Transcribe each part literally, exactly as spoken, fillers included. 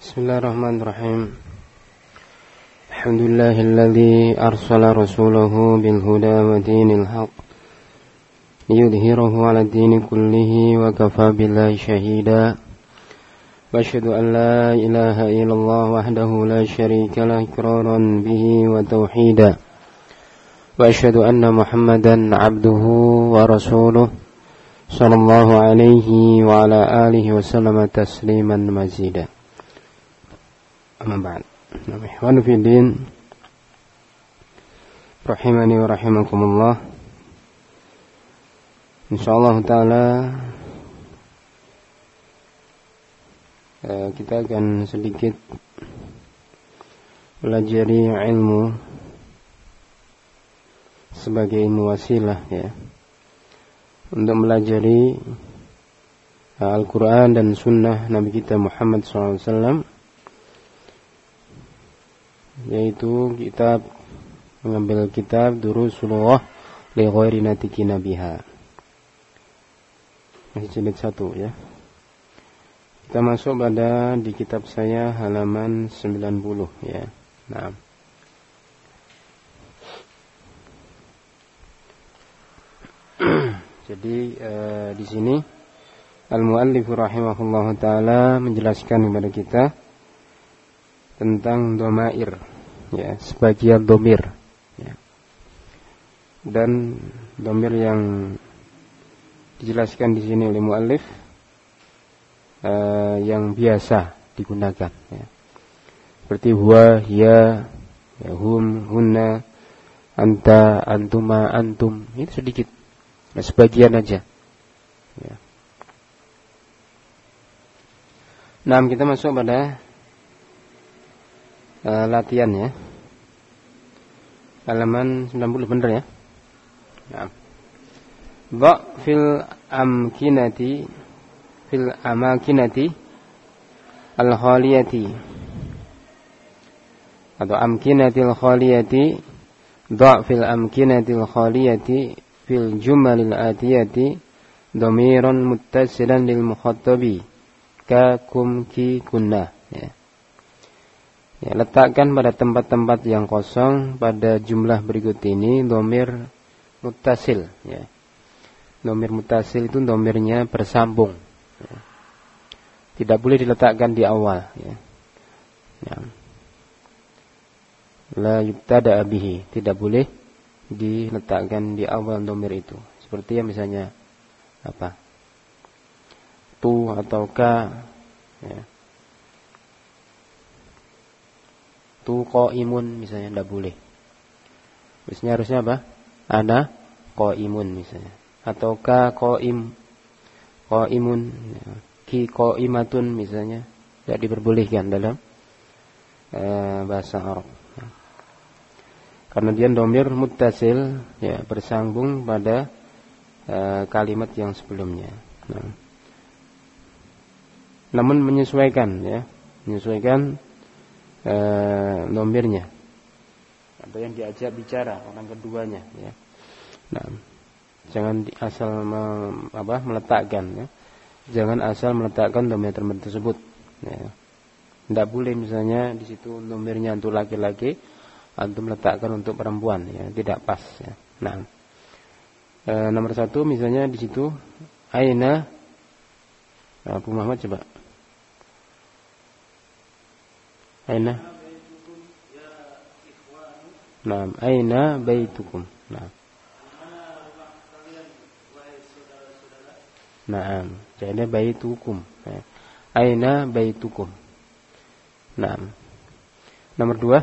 Bismillahirrahmanirrahim. Alhamdulillahilladzi arsala rasulahu bil huda wa dinil haq liyudhhirahu 'ala ad-dini kullihi wa kafa billahi shahida. Wa asyhadu an la ilaha illallah wahdahu la syarika lah iqraran bihi wa tauhida. Wa asyhadu anna Muhammadan 'abduhu wa rasuluh sallallahu alaihi wa ala alihi wa sallama tasliman mazida. Amma ba'd. Ikhwan fi din, rahimani wa rahimakumullah. Insyaallah taala eh, kita akan sedikit belajar ilmu sebagai ilmu wasilah, ya, untuk melajari Al-Quran dan Sunnah Nabi kita Muhammad shallallahu alaihi wasallam, yaitu kitab mengambil kitab Durusullah li ghairi natikina biha. Masih jilid satu, ya. Kita masuk pada di kitab saya halaman sembilan puluh, ya. Nah. Jadi eh, di sini al-muallif rahimahullahu taala menjelaskan kepada kita tentang domair, ya, sebagian domir, ya. Dan domir yang dijelaskan di sini oleh muallif uh, yang biasa digunakan, ya. Seperti huwa, hiya, ya, hum, hunna, anta, antuma, antum. Itu sedikit, nah, sebagian aja, ya. Nah, kita masuk pada Uh, latihan, ya, halaman sembilan puluh, bener, ya. Nah. Dha fil amkinati fil amakinati al-khaliyati atau amkinatil khaliyati. Dha fil amkinatil khaliyati fil jumalil atiyati dhamiran muttasilan lil mukhattabi ka kum ki kunna, ya. Ya, letakkan pada tempat-tempat yang kosong pada jumlah berikut ini dhamir muttasil, ya. Dhamir muttasil itu dhamirnya bersambung, ya. Tidak boleh diletakkan di awal, ya. Ya. La yubtada bihi, tidak boleh diletakkan di awal dhamir itu. Seperti yang misalnya apa? Tu atau ka, ya. Tu qaimun misalnya, tidak boleh. Biasanya harusnya apa? Ana qaimun misalnya, atau ka qaim qaimun, ya. Ki qaimatun misalnya, tidak diperbolehkan dalam uh, bahasa Arab, ya. Karena dia dhamir muttasil, ya, bersambung pada uh, kalimat yang sebelumnya. Nah. Namun menyesuaikan, ya, menyesuaikan Uh, nomirnya atau yang diajak bicara orang keduanya, ya. Nah, jangan di, asal me, apa, meletakkan, ya. Jangan asal meletakkan nomir tersebut, ya. Tidak boleh misalnya di situ nomirnya untuk laki-laki, antum meletakkan untuk perempuan, ya, tidak pas, ya. Nah, uh, nomor satu misalnya di situ aina, Abu Muhammad coba. Aina, nah, aina baitukum, nah, nah, jadi baitukum, nah. Aina baitukum, nah. Nomor dua,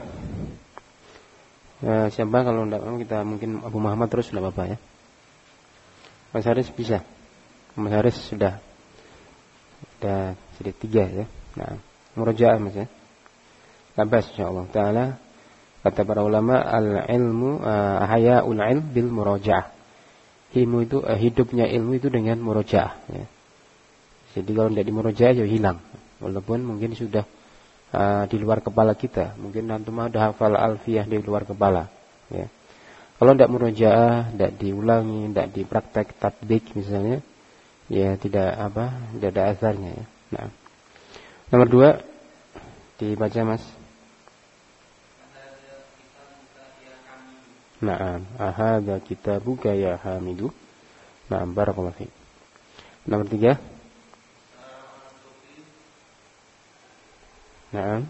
eh, siapa kalau tidak kita mungkin Abu Muhammad terus, tidak apa-apa, ya. Mas Haris bisa, Mas Haris sudah, sudah jadi tiga, ya. Nah, murojaah mas, ya. Labas insyaallah taala. Kata para ulama, al-ilmu uh, hayaul ilm bil murajaah. Ilmu itu uh, hidupnya ilmu itu dengan murajaah, ya. Jadi kalau tidak di murajaah ya hilang. Walaupun mungkin sudah uh, di luar kepala kita, mungkin antum sudah hafal alfiyah di luar kepala, ya. Kalau tidak murajaah, tidak diulangi, tidak dipraktek tatbik misalnya, ya tidak apa, tidak ada asarnya, ya. Nah, nomor dua, Dibaca Mas. Naam, ahadza kitabuka ya Hamidu. Naam, barakallahu fiik. Nomor tiga. Naam.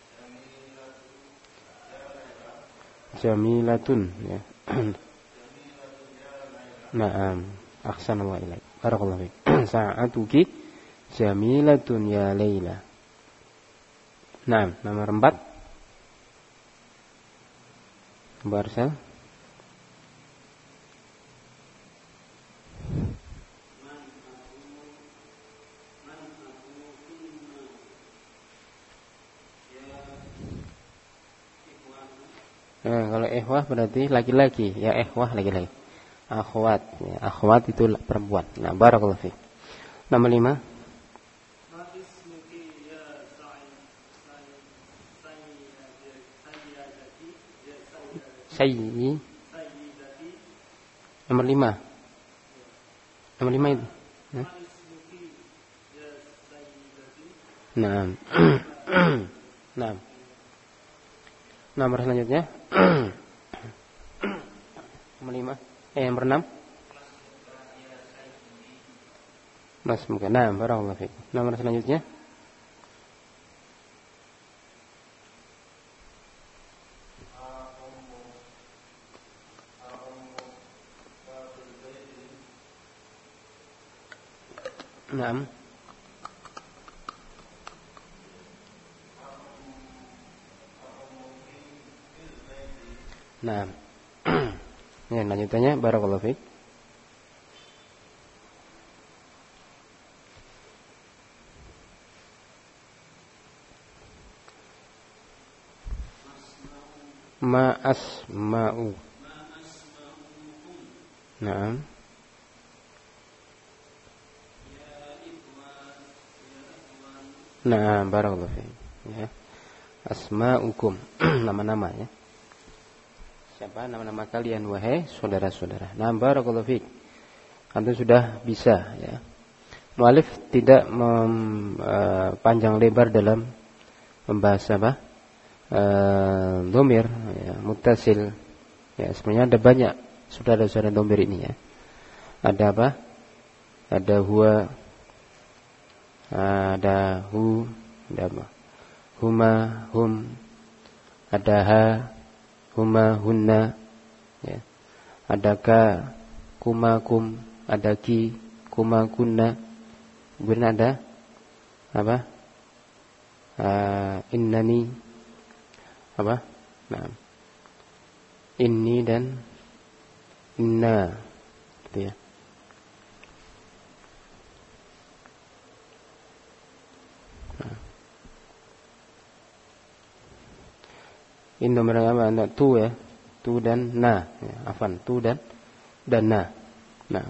Jamilatun ya. Naam, ahsanallahu ilaik. Barakallahu fiik. Sa'atuki jamilatun ya Laila. Naam, nomor empat. Barsal. Nah, kalau ikhwah berarti laki-laki, ya ikhwah laki-laki. Akhwat, ya, akhwat itu perempuan. Nah, barakallahu fiik. Nomor lima. Sayyi. Nomor lima. Nomor lima itu. Nah. Nah. Nah. Nomor selanjutnya. Nomor lima. Eh, nomor enam. Mas mungkin. Nah, barakallahu fiik. Nomor selanjutnya. Naam. Nah, yang lanjutannya barakallahu fiik. Ma asma'u. Naam. Nah, barakallahu fiik. Ya. Asma'ukum, nama-nama ya. Siapa nama-nama kalian wahai saudara-saudara. Nah, barakallahu fiik. Antum sudah bisa ya. Mu'alif tidak mem, uh, panjang lebar dalam membahas apa? Uh, dhamir ya, muttasil. Ya, sebenarnya ada banyak saudara-saudara dhamir ini ya. Ada apa? Ada huwa, ada hu, ada apa? Huma, hum, ada ha, huma, hunna, ya. Ada ka, kuma, kum, ada ki, kuma, kunna. Kemudian ada apa? Uh, innani, apa? Nah, inni dan inna, gitu ya. Ini nomor apa? Nah, tu ya, tu dan na, ya, afan, tu dan dan na. Nah.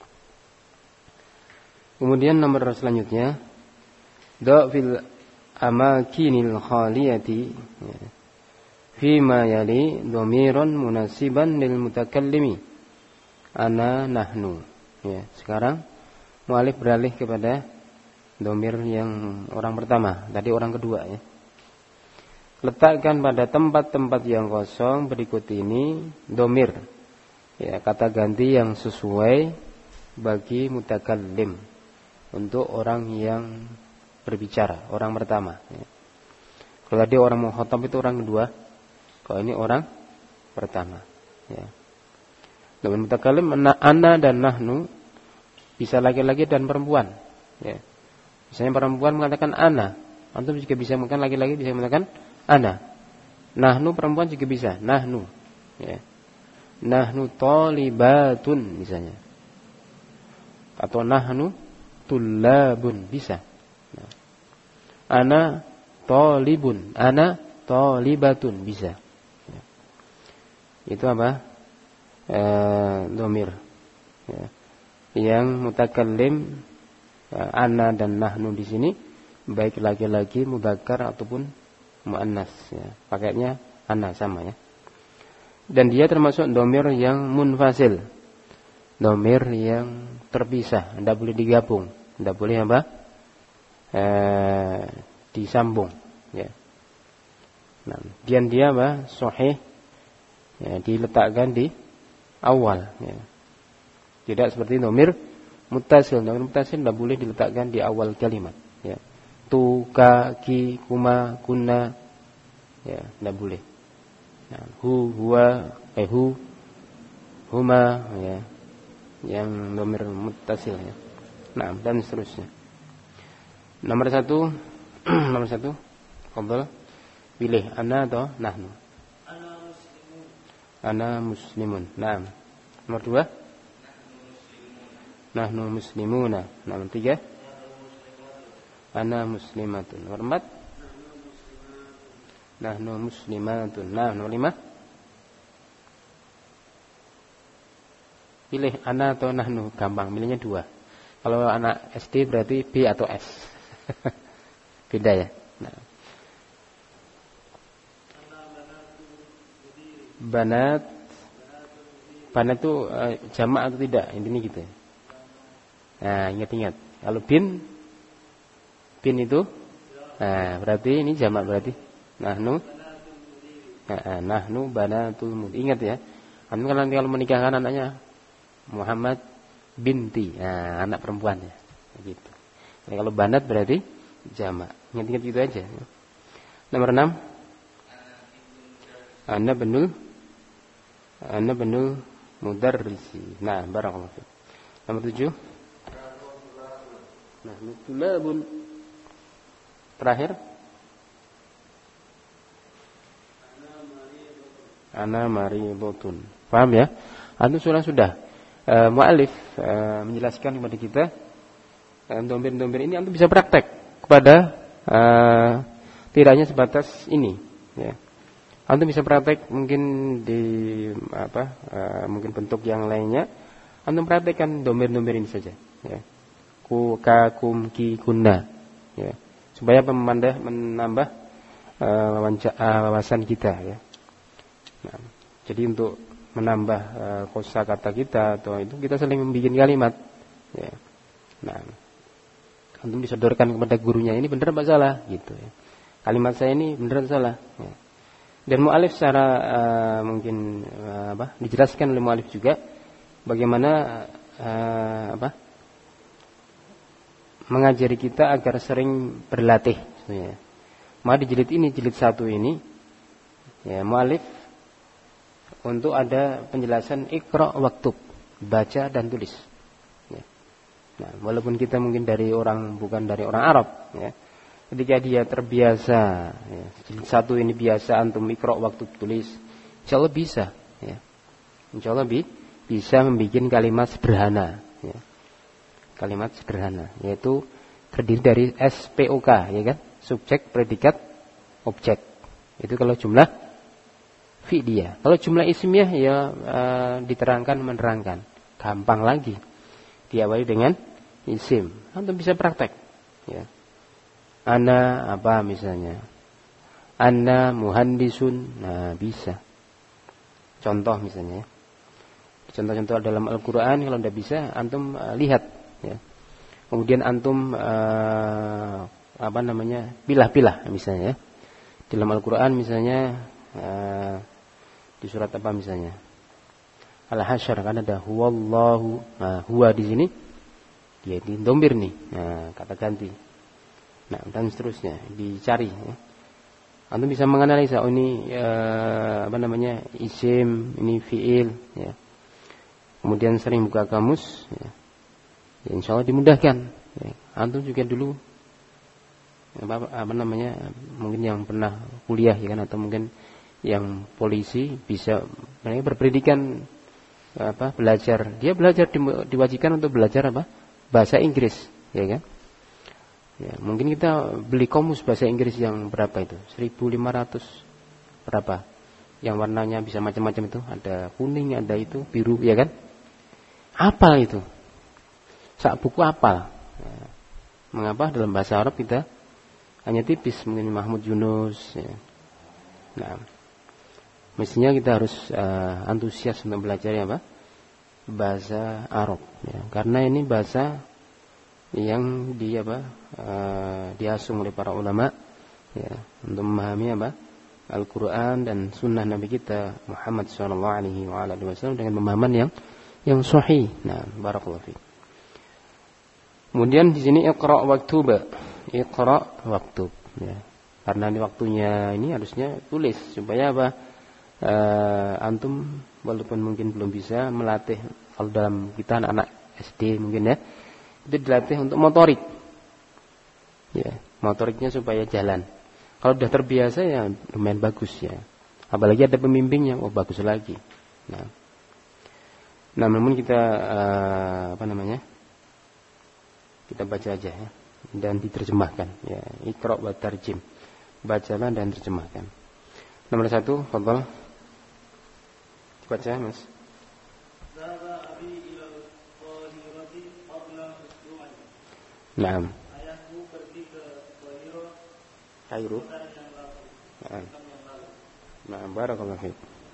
Kemudian nomor selanjutnya, da fil amakinil khaliyati, ya, fima yali dhamirun munasiban lil mutakallimi. Ana nahnu. Ya, sekarang mu'alif beralih kepada dhamir yang orang pertama, tadi orang kedua ya. Letakkan pada tempat-tempat yang kosong berikut ini dhamir, ya, kata ganti yang sesuai bagi mutakallim, untuk orang yang berbicara, orang pertama ya. Kalau tadi orang mukhatab itu orang kedua, kalau ini orang pertama ya. Dhamir mutakallim ana dan nahnu bisa laki-laki dan perempuan ya. Misalnya perempuan mengatakan ana, antum juga bisa mengatakan laki-laki bisa mengatakan ana. Nahnu perempuan juga bisa, nahnu ya. Nahnu thalibatun misalnya. Atau nahnu tullabun bisa. Nah. Ana thalibun, ana thalibatun bisa. Ya. Itu apa? Eh, dhamir ya. Yang mutakallim eh, ana dan nahnu di sini baik laki-laki mudzakkar ataupun muannas ya. Pakainya ana sama ya. Dan dia termasuk dhamir yang munfasil. Dhamir yang terpisah, tidak boleh digabung, tidak boleh apa? Eh, disambung ya. Nah, dian dia apa? Sahih. Ya, diletakkan di awal. Ya. Tidak seperti dhamir muttasil. Dhamir muttasil tidak boleh diletakkan di awal kalimat. Ya. Tu, ka, ki, kuma, kunna. Ya, tidak boleh. Nah, hu, huwa, eh, hu, huma. Ya. Yang dhamir muttasil. Ya. Nah, dan seterusnya. Nomor satu, nomor satu, fadhal. Pilih ana atau nahnu. Ana muslimun. Ana muslimun. Naam. Nomor dua. Nahnu muslimuna. Nomor tiga. Ana muslimatun. Nomor empat. Nahnu muslimatun. Nah, nomor lima. Pilih ana atau nahnu. Gampang, pilihnya dua. Kalau anak S D berarti B atau S. Beda ya. Nah. Banat. Banat itu uh, jamak atau tidak? Intinya gitu. Nah, ingat-ingat. Kalau bin, bin itu, nah berarti ini jamak berarti. Nahnu, nah, nahnu banatul mudhir. Ingat ya. Anda kalau nanti kalau menikahkan anaknya Muhammad binti, nah, anak perempuannya, gitu. Jadi kalau banat berarti jamak. Ingat-ingat gitu aja. Nomor enam. Ana benul, ana benul mudarrisi. Nah, barakallahu fiik. Nomor tujuh. Nah, tulabun. Terakhir. Ana maridotun. Paham ya? Antum sudah sudah. Uh, mu'alif uh, menjelaskan kepada kita uh, dompet-dompet ini antum bisa praktek kepada uh, tidak hanya sebatas ini ya. Antum bisa praktek mungkin di apa uh, mungkin bentuk yang lainnya antum praktekkan dompet-dompet ini saja ya. Ku, ka, kum, ki, kunna ya. Supaya memandang menambah uh, wawasan kita ya. Nah, jadi untuk menambah uh, kosakata kita atau itu kita saling membuat kalimat ya. Nah, antum disodorkan kepada gurunya ini benar apa salah gitu ya. Kalimat saya ini benar atau salah ya. Dan mu'alif secara uh, mungkin uh, apa dijelaskan oleh mu'alif juga bagaimana uh, apa mengajari kita agar sering berlatih ya. Maka di jilid ini jilid satu ini ya mu'alif untuk ada penjelasan ikra waktub, baca dan tulis. Ya. Nah, walaupun kita mungkin dari orang bukan dari orang Arab, ya. Ketika dia terbiasa, ya, satu ini biasa antum ikra waktub tulis, insya Allah bisa. Ya. Insya Allah bi, bisa membuat kalimat sederhana. Ya. Kalimat sederhana, yaitu terdiri dari S P O K, ya kan? Subjek, predikat, objek. Itu kalau jumlah fi'liyah. Kalau jumlah ismiyah ya uh, diterangkan menerangkan. Gampang lagi. Diawali dengan isim. Antum bisa praktek. Ya. Ana apa misalnya? Ana muhandisun. Nah, bisa. Contoh misalnya. Contoh-contoh dalam Al-Qur'an kalau tidak bisa antum uh, lihat ya. Kemudian antum uh, apa namanya? Pilah-pilah misalnya ya. Dalam Al-Qur'an misalnya uh, di surat apa misalnya? Al-Hasyr kan ada huwallahu. Nah, huwa di sini dia di domir nih. Nah, kata ganti. Nah, dan seterusnya dicari ya. Antum bisa menganalisa oh ini eh, apa namanya? Isim, ini fiil ya. Kemudian sering buka kamus ya. Ya insyaallah dimudahkan ya. Antum juga dulu apa, apa namanya? Mungkin yang pernah kuliah ya kan atau mungkin yang polisi bisa mereka berpendidikan apa belajar dia belajar di, diwajibkan untuk belajar apa bahasa Inggris ya kan ya mungkin kita beli komus bahasa Inggris yang berapa itu seribu lima ratus berapa yang warnanya bisa macam-macam itu ada kuning ada itu biru ya kan apal itu sak buku apal ya. Mengapa dalam bahasa Arab kita hanya tipis mungkin Mahmud Yunus ya. Nah mestinya kita harus uh, antusias untuk belajar ya Pak bahasa Arab ya. Karena ini bahasa yang di apa uh, diasung oleh para ulama ya untuk memahami apa Al-Quran dan Sunnah Nabi kita Muhammad Shallallahu Alaihi Wasallam dengan pemahaman yang yang sahih. Nah, barakallahu fiik. Kemudian di sini iqra waktuba, iqra waktub. Ya. Karena ini waktunya ini harusnya tulis supaya apa? Uh, antum walaupun mungkin belum bisa melatih kalau dalam kita anak S D mungkin ya, itu dilatih untuk motorik. Ya, motoriknya supaya jalan. Kalau sudah terbiasa ya lumayan bagus ya. Apalagi ada pembimbingnya, oh bagus lagi. Nah, nah namun kita uh, apa namanya? Kita baca aja ya dan diterjemahkan ya. Iqra wa tarjim. Bacalah dan terjemahkan. Nomor satu, fadhal. Baca, Mas. Naam. Ayahku pergi ke Kairo. Kairo. Naam. Naam, barakallahu fiik.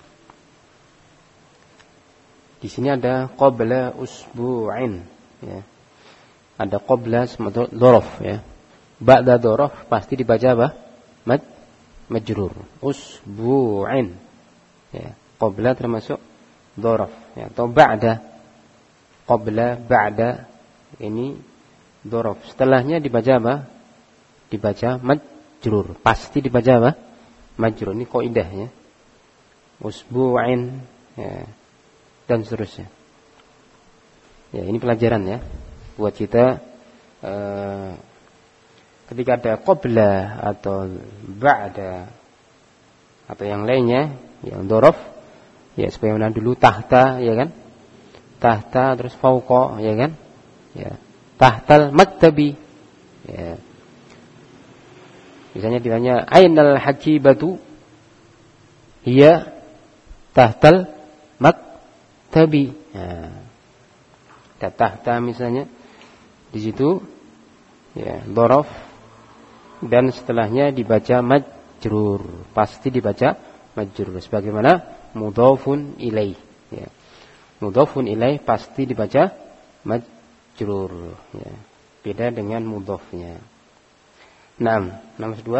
Di sini ada qabla usbu'in ya. Ada qabla sebagai dzaraf ya. Ba'da dzaraf pasti dibaca apa? Mad majrur. Usbu'in. Ya, qabla termasuk dzaraf ya, atau ba'da. Qabla, ba'da ini dzaraf. Setelahnya dibaca apa? Dibaca majrur. Pasti dibaca apa? Majrur. Ini kaidah ya. Usbu'in ya, dan seterusnya. Ya, ini pelajaran ya buat kita eh, ketika ada qabla atau ba'da atau yang lainnya yang dzaraf ya, sebagaimana dulu tahta ya kan, tahta terus fauqa ya kan, ya tahtal maktabi ya. Misalnya ditanya ainal hakibatu, hiya tahtal maktabi ya. Ada tahta misalnya di situ ya dzaraf dan setelahnya dibaca majrur, pasti dibaca majrur sebagaimana mudhafun ilaih ya. Mudhafun ilaih pasti dibaca majrur ya. Beda dengan mudhafnya. Naam, nomor dua.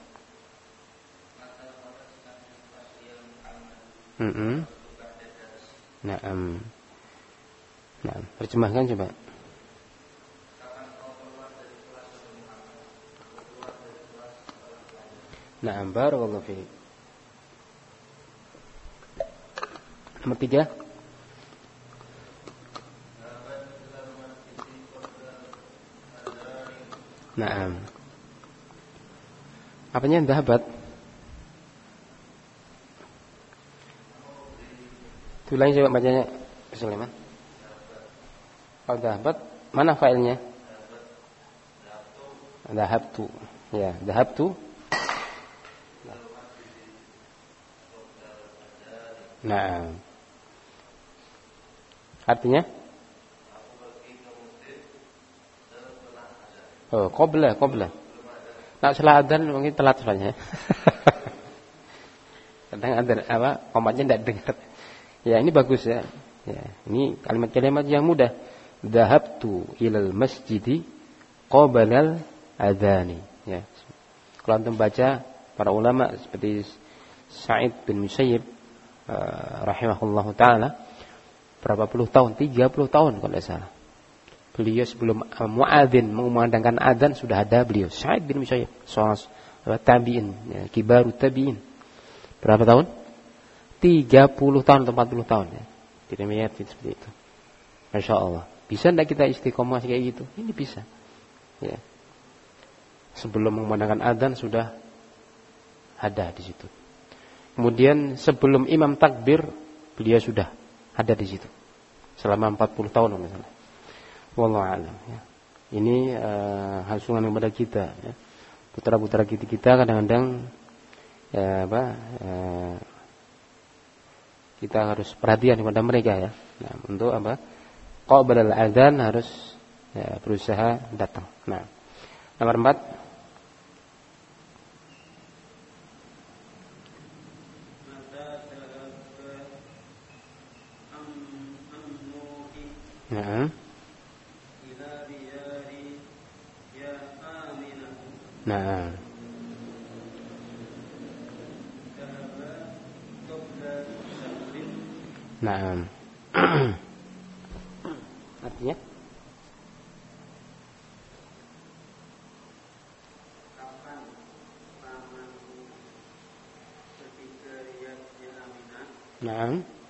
Mm-mm. Naam. Nah, terjemahkan coba. Nah, barakallahu fiik. Nomor tiga. Nah, apanya dhahabat? Tulangi coba bacanya, Sulaiman. Kalau dhahabat, mana failnya? Dhahabtu. Ya, dhahabtu. Nah, artinya? Oh, qabla, qabla. Nah, setelah adzan mungkin telat soalnya. Kadang ada apa? Komatnya tidak dengar. Ya, ini bagus ya. Ya, ini kalimat-kalimat yang mudah. Dhahabtu ilal masjidi qabalal adzani. Ya. Kalau antum baca para ulama seperti Sa'id bin Musayyib uh, rahimahullahu taala berapa puluh tahun, tiga puluh tahun kalau tidak salah. Beliau sebelum uh, muadzin mengumandangkan adzan sudah ada beliau Sa'id bin Musayyib, seorang tabi'in, ya, kibarut tabi'in. Berapa tahun? tiga puluh tahun atau empat puluh tahun ya. Tidak meyakini seperti itu. Masya Allah. Bisa tidak kita istiqomah kayak gitu? Ini bisa. Ya. Sebelum mengumandangkan adzan sudah ada di situ. Kemudian sebelum imam takbir beliau sudah ada di situ. Selama empat puluh tahun misalnya. Wallahu a'lam ya. Ini uh, hasungan kepada kita ya. Putra-putra kita kita kadang-kadang ya apa uh, kita harus perhatian kepada mereka ya. Nah, untuk apa? Qabla al-adzan harus ya, berusaha datang. Nah, nomor empat. Nah. Nah. Nah. Artinya Kapan paman ketika dia dia Aminah, nah.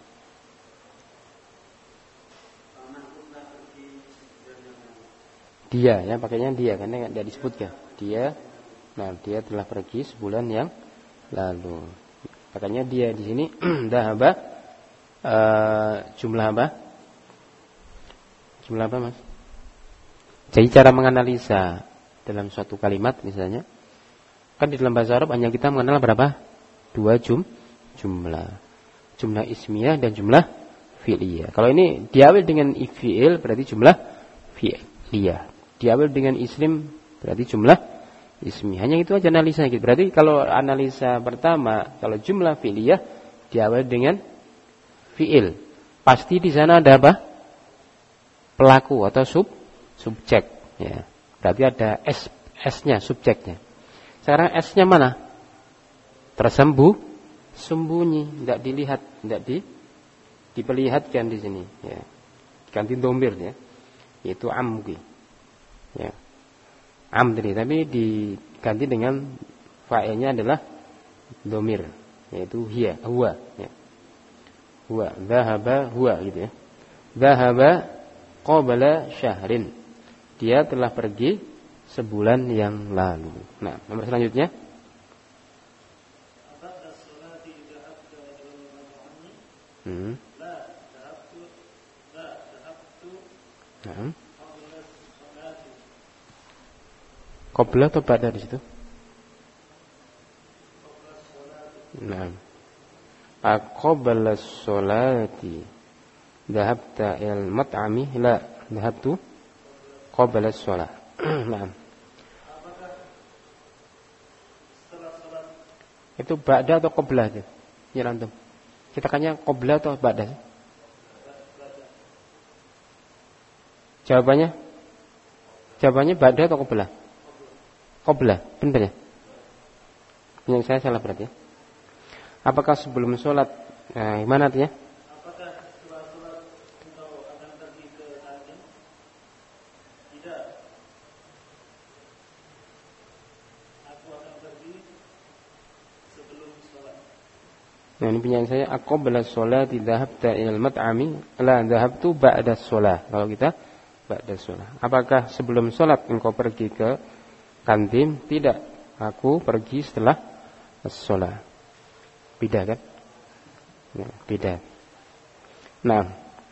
paman pun telah pergi dan yang lalu. Dia ya pakainya dia karena tidak disebutkan. Dia nah dia telah pergi sebulan yang lalu. Makanya dia di sini dahaba uh, jumlah apa? Jumlah apa, Mas? Jadi cara menganalisa dalam suatu kalimat misalnya, kan di dalam bahasa Arab hanya kita mengenal berapa? Dua jum, jumlah. Jumlah ismiyah dan jumlah fi'liyah. Kalau ini diawal dengan fi'il berarti jumlah fi'liyah. Diawal dengan ism berarti jumlah ismi. Hanya itu aja analisa gitu. Berarti kalau analisa pertama, kalau jumlah fi'liyah diawal dengan fi'il. Pasti di sana ada apa? Pelaku atau sub subjek ya. Berarti ada S S-nya, subjeknya. Sekarang S-nya mana? Tersembuh, sembunyi, tidak dilihat, tidak di diperlihatkan di sini ya. Ganti domir ya. Yaitu amgi. Ya. Am tadi, tapi diganti dengan fa'ilnya adalah domir, yaitu hiya, huwa ya. Huwa, dhahaba huwa gitu ya. Dhahaba qabla syahrin. Dia telah pergi sebulan yang lalu. Nah, nomor selanjutnya. Hmm. Nah. Qabla atau ba'da di situ? Nah. Aqbala sholati dhahabta il mat'ami la dhahabtu qabla sholat. Nah. Itu ba'da atau qabla itu? Ya antum. Kita tanya qabla atau ba'da? Jawabannya? Jawabannya ba'da atau qabla? Qabla, benar ya? Yang saya salah berarti ya? Apakah sebelum sholat? Nah, gimana artinya? Apakah setelah sholat engkau akan pergi ke kantin? Tidak. Aku akan pergi sebelum sholat. Nah, ini penyanyi saya. Aqbala sholati dhahabta ilal mat'ami la dhahabtu ba'da sholat. Kalau kita ba'da sholat. Apakah sebelum sholat engkau pergi ke kantin? Tidak. Aku pergi setelah sholat. Beda kan? Ya, beda. Nah,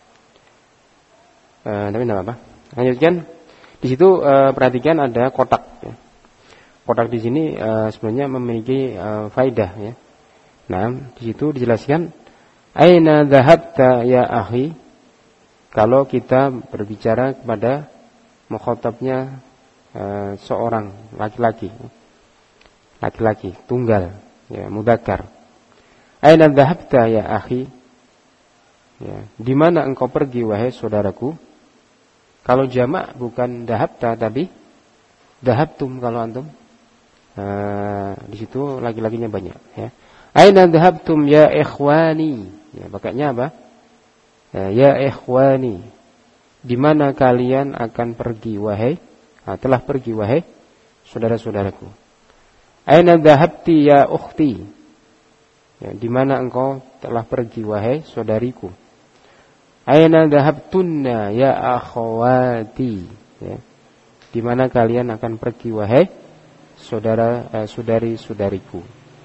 e, tapi tidak apa-apa. Lanjutkan. Di situ e, perhatikan ada kotak. Ya. Kotak di sini e, sebenarnya memiliki e, faidah. Ya. Nah, di situ dijelaskan. Aina dhahabta ya akhi. Kalau kita berbicara kepada mukhatabnya e, seorang laki-laki, laki-laki tunggal, ya, mudzakkar. Aina dhahabta ya akhi? Ya, di mana engkau pergi wahai saudaraku? Kalau jamak bukan dhahabta tapi dhahabtum kalau antum. Nah, di situ laki-lakinya banyak ya. Aina dhahabtum ya ikhwani? Ya, pakainya apa? Ya, ya ikhwani. Di mana kalian akan pergi wahai? Nah, telah pergi wahai saudara-saudaraku. Aina dhahabti ya ukhti? Ya, di mana engkau telah pergi wahai saudariku? Aina dhahabtunna ya akhawati? Ya. Di mana kalian akan pergi wahai saudara eh, saudari-saudariku?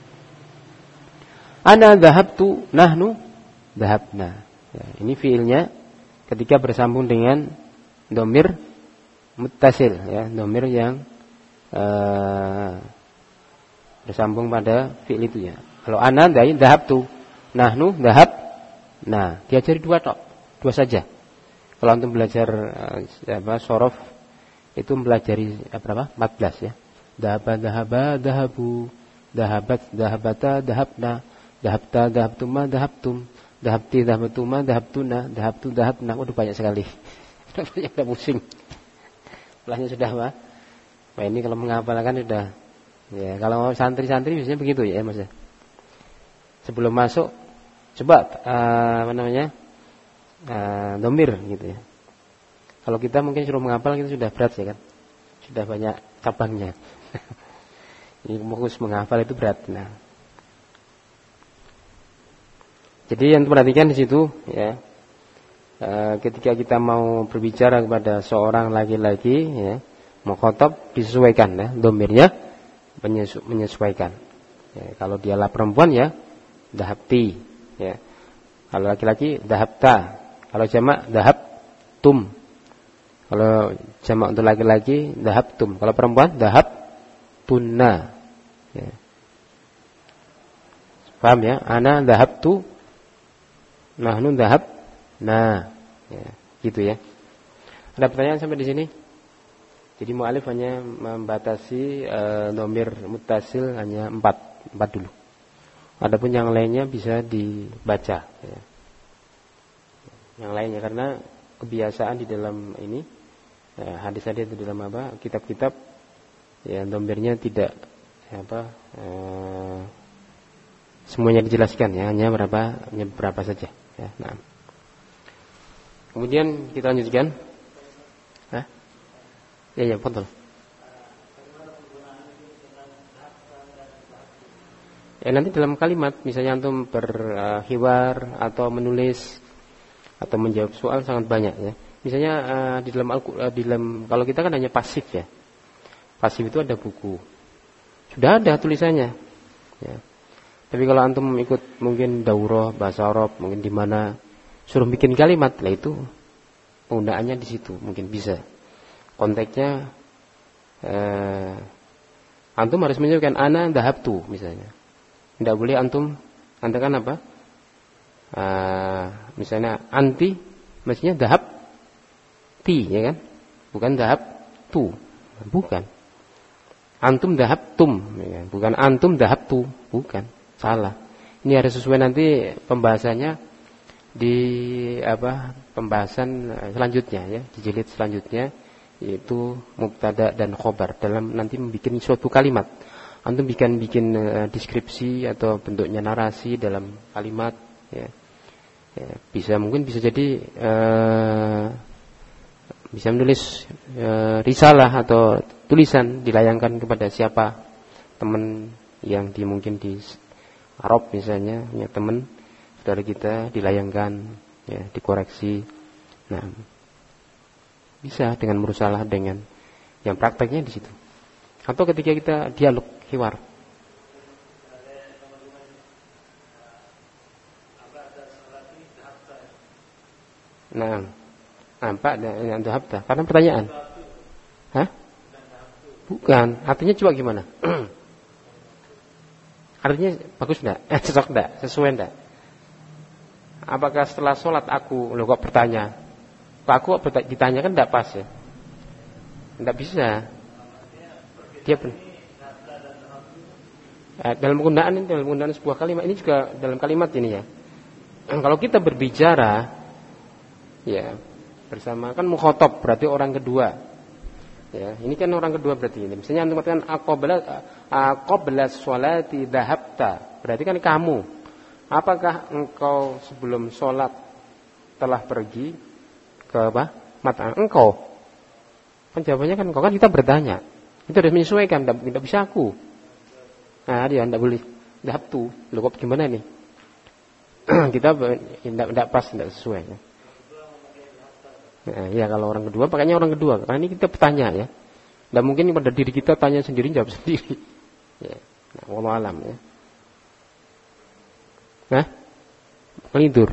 Ana dhahabtu nahnu dhahabna. Ya, ini fiilnya ketika bersambung dengan domir muttasil ya, domir yang eh, bersambung pada fiil itu ya. Kalau ana dari dhahabtu, nahnu dhahab. Nah, diajari dua tok, dua saja. Kalau antum belajar uh, apa sorof itu mempelajari uh, berapa? empat belas ya. Dhahaba dhahaba dhahabu, dhahabat dhahabata dhahabna, dhahabta dhahabtuma dhahabtum, dhahabti dhahabtuma dhahabtuna, dhahabtu dhahabna. Waduh banyak sekali. Banyak dah pusing. Belahnya sudah apa? Nah, ini kalau menghafalkan sudah. Ya, kalau santri-santri biasanya begitu ya, Mas ya. Sebelum masuk, coba uh, apa namanya uh, domir gitu ya. Kalau kita mungkin suruh menghafal itu sudah berat ya kan, sudah banyak cabangnya. Ini fokus menghafal itu berat. Nah, jadi yang perhatikan di situ ya, uh, ketika kita mau berbicara kepada seorang laki-laki ya, mukhatab disesuaikan ya, domirnya menyesu- menyesuaikan. Ya, kalau dialah perempuan ya dahabti ya. Kalau laki-laki dahabta. Kalau jamak dahabtum. Kalau jamak untuk laki-laki dahabtum. Kalau perempuan dahabtunna. Ya. Paham ya? Ana dahabtu. Nahnu dahabna. Ya, gitu ya. Ada pertanyaan sampai di sini? Jadi mu'alif hanya membatasi e, domir muttasil hanya empat. Empat dulu. Adapun yang lainnya bisa dibaca ya. Yang lainnya karena kebiasaan di dalam ini ya, hadis-hadis di dalam apa kitab-kitab ya domirnya tidak ya, apa eh, semuanya dijelaskan ya, hanya berapa hanya berapa saja ya. Nah. Kemudian kita lanjutkan. Hah? Ya ya, betul. Ya nanti dalam kalimat misalnya antum berhiwar uh, atau menulis atau menjawab soal sangat banyak ya. Misalnya uh, di dalam uh, di dalam kalau kita kan hanya pasif ya. Pasif itu ada buku. Sudah ada tulisannya. Ya. Tapi kalau antum ikut mungkin daurah bahasa Arab mungkin di mana suruh bikin kalimat, lah itu penggunaannya di situ mungkin bisa. Konteksnya uh, antum harus menunjukkan ana dhahabtu misalnya. Tidak boleh antum katakan apa? Uh, misalnya anti, mestinya dahab ti, ya kan? Bukan dahab tu, bukan. Antum dahab tum, ya kan? Bukan antum dahab tu, bukan. Salah. Ini harus sesuai nanti pembahasannya di apa? Pembahasan selanjutnya ya, di jilid selanjutnya yaitu mubtada dan khobar dalam nanti membuat suatu kalimat. Antum bikin bikin uh, deskripsi atau bentuknya narasi dalam kalimat ya. Ya, bisa mungkin bisa jadi uh, bisa menulis uh, risalah atau tulisan dilayangkan kepada siapa teman yang di mungkin di Arab misalnya punya teman saudara kita dilayangkan ya dikoreksi. Nah, bisa dengan murosalah dengan yang prakteknya di situ. Atau ketika kita dialog hiwar. Nah, nampak yang dahabta. Karena pertanyaan. Hah? Bukan. Artinya coba gimana? Artinya bagus enggak? Eh, cocok enggak? Sesuai enggak? Apakah setelah sholat aku, lo kok bertanya? Kok aku ditanya kan enggak pas ya? Enggak bisa. Dia pun. Dalam penggunaan ini, dalam penggunaan sebuah kalimat ini juga dalam kalimat ini ya. Kalau kita berbicara, ya bersama kan mukhatab berarti orang kedua. Ya, ini kan orang kedua berarti ini. Misalnya antum katakan aqbala aqbala sholati dhahabta, berarti kan kamu. Apakah engkau sebelum sholat telah pergi ke apa? Mata engkau. Kan jawabannya kan engkau, kan kita bertanya. Itu harus menyesuaikan, tidak bisa aku. Nah, dia tidak boleh dhahabtu. Loh kok gimana nih? Kita tidak tidak pas, tidak sesuai ya. Nah, ya kalau orang kedua, pakainya orang kedua. Karena ini kita bertanya ya. Tidak mungkin pada diri kita tanya sendiri, jawab sendiri. Ya. Nah, wallahu alam ya. Nah, melintur.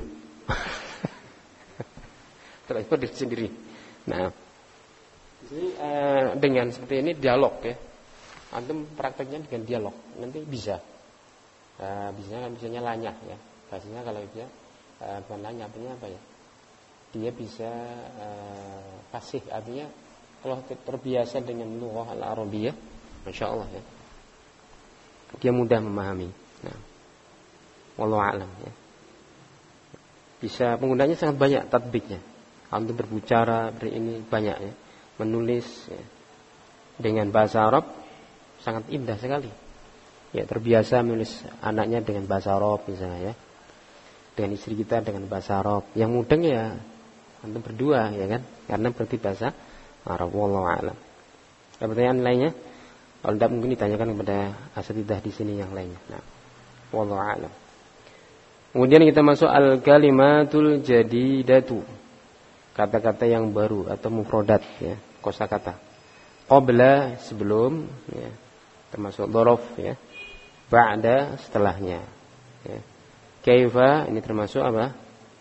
Terus diri sendiri. Nah, jadi eh, dengan seperti ini dialog ya. Antum prakteknya dengan dialog, nanti bisa. Uh, bisa kan bisanya lanyah ya. Bahasanya kalau bisa uh, bukan lanyah, artinya apa ya? Dia bisa uh, fasih, artinya kalau terbiasa dengan lughah al-arabiyah, masya Allah ya. Dia mudah memahami. Nah, wallahu a'lam ya. Bisa penggunanya sangat banyak tatbiknya. Antum berbicara, berini banyak ya. Menulis ya. Dengan bahasa Arab sangat indah sekali. Ya terbiasa menulis anaknya dengan bahasa Arab misalnya ya. dengan istri kita dengan bahasa Arab. Yang mudeng ya antum berdua ya kan, karena berarti bahasa Arab. Wallahu a'lam. Ada pertanyaan lainnya? Kalau tidak mungkin ditanyakan kepada asatidzah di sini yang lainnya. Nah, wallahu a'lam. Kemudian kita masuk al-kalimatul jadidatu. Kata-kata yang baru atau mufradat ya, kosakata. Qabla sebelum ya, termasuk dzaraf ya. Ba'da setelahnya ya. Kaifa ini termasuk apa?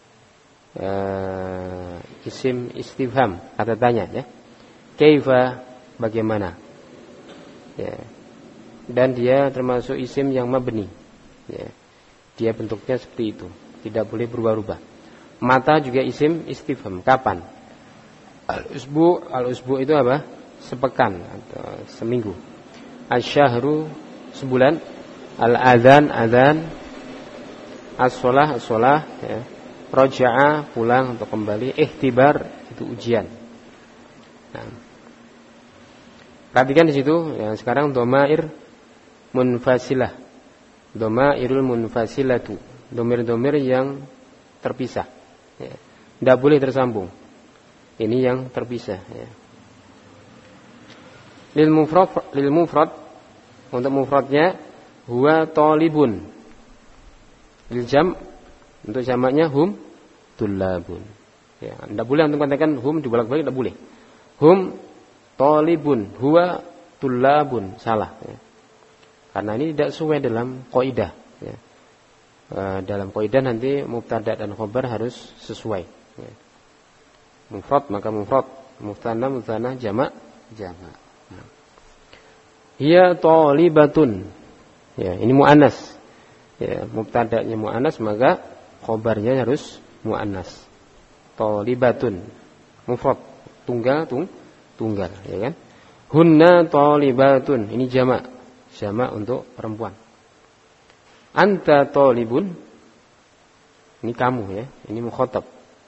Uh, isim istifham, kata tanya ya. Kaifa bagaimana? Ya. Dan dia termasuk isim yang mabni. Ya. Dia bentuknya seperti itu, tidak boleh berubah-ubah. Mata juga isim istifham, kapan? Al-usbu, al-usbu itu apa? Sepekan atau seminggu. Asy-syahru sebulan. Al-adzan, adzan. As-shalah, as-shalah ya. Raja'a pulang atau kembali. Ihtibar itu ujian. Nah. Perhatikan di situ ya, sekarang dhamair munfasilah. Dhamairul munfasilatu. Domir-domir yang terpisah. Ya. Tidak boleh tersambung. Ini yang terpisah ya. Lil mufrad, lil mufrad untuk mufradnya huwa talibun. Lil jam untuk jamaknya hum tullabun. Ya, tidak boleh untuk katakan hum dibolak-balik, tidak boleh. Hum talibun, huwa tullabun, salah ya. Karena ini tidak sesuai dalam kaidah ya. E, dalam kaidah nanti mubtada dan khabar harus sesuai ya. Mufrad maka mufrad, mutsanna mutsanna, jamak jamak. Nah. Hiya talibatun. Ya, ini muannas. Ya, mubtada'nya muannas maka khabarnya harus muannas. Talibatun. Mufrad, tunggal tung, tunggal ya kan? Hunna talibatun. Ini jamak. Jamak untuk perempuan. Anta talibun. Ini kamu ya, ini mukhatab.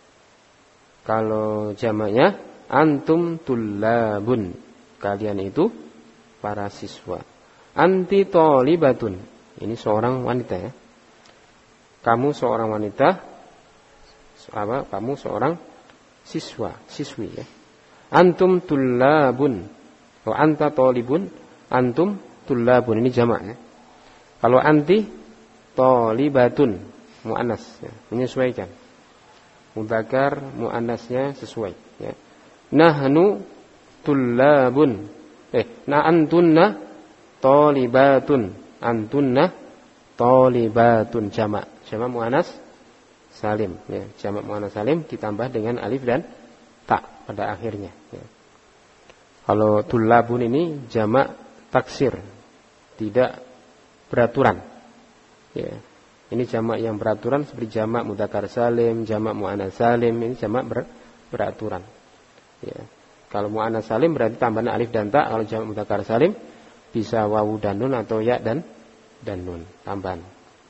Kalau jamaknya antum tullabun. Kalian itu para siswa. Anti talibatun. Ini seorang wanita ya. Kamu seorang wanita. Apa? Kamu seorang siswa, siswi ya. Antum tullabun. Oh, anta talibun, antum tullabun. Ini jamaknya. Kalau anti talibatun, muannas ya. Menyesuaikan. Mudzakkar muannasnya sesuai ya. Nahnu tullabun. Eh, na antunna talibatun. Antunna talibatun, jamak. Jamak muannas salim ya. Jamak muannas salim ditambah dengan alif dan ta pada akhirnya ya. Kalau tullabun ini jamak taksir, tidak beraturan ya. Ini jamak yang beraturan seperti jamak mudzakkar salim, jamak muannas salim, ini jamak ber, beraturan ya. Kalau muannas salim berarti tambahan alif dan ta. Kalau jamak mudzakkar salim bisa wawu dan nun atau ya dan dan nun tambahan.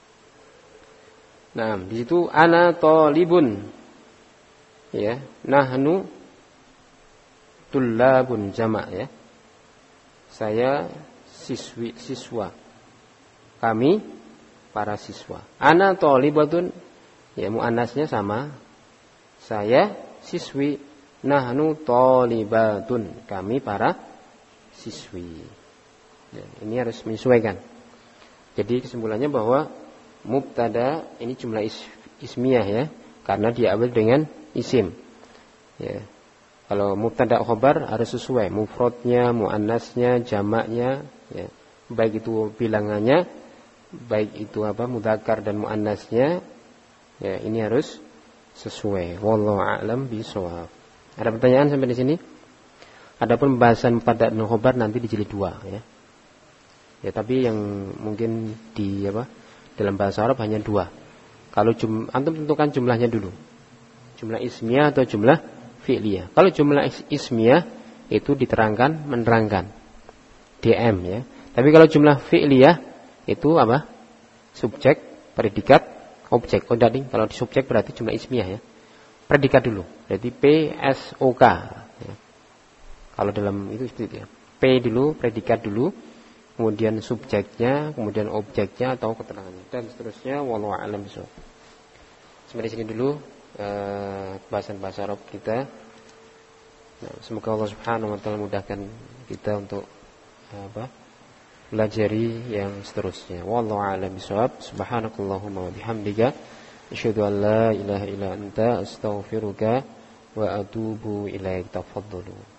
Nah, di situ ana talibun ya, nahnu tullabun jamak ya. Saya siswi siswa. Kami para siswa. Ana thalibatun ya, muannasnya sama. Saya siswi. Nahnu thalibatun, kami para siswi. Ya, ini harus menyesuaikan. Jadi kesimpulannya bahwa mubtada ini jumlah is, ismiyah ya, karena diambil dengan isim. Ya. Kalau mubtada khabar harus sesuai, mufradnya, muannasnya, jamaknya ya. Baik itu bilangannya, baik itu apa mudzakkar dan muannasnya, ya ini harus sesuai. Wallahu a'lam bishawab. Ada pertanyaan sampai di sini? Ada pembahasan mubtada dan khabar nanti di jilid dua ya. Ya tapi yang mungkin di apa dalam bahasa Arab hanya dua. Kalau jum, antum tentukan jumlahnya dulu. Jumlah ismiyah atau jumlah fi'liyah. Kalau jumlah ismiyah itu diterangkan menerangkan D M ya. Tapi kalau jumlah fi'liyah itu apa? Subjek, predikat, objek. Oh tadi kalau di subjek berarti jumlah ismiyah ya. Predikat dulu. Berarti P S O K ya. Kalau dalam itu seperti itu ya. P dulu, predikat dulu, kemudian subjeknya, kemudian objeknya atau keterangannya dan seterusnya. Wallahu a'lam bishawab. sampai di sini dulu uh, bahasan bahasa Arab kita. Nah, semoga Allah Subhanahu wa taala mudahkan kita untuk uh, apa? Belajari yang seterusnya. Wallahu a'lam bishawab. Subhanakallahumma wa bihamdika asyhadu an la ilaha illa anta astaghfiruka wa atubu ilaik. Tafadhalu.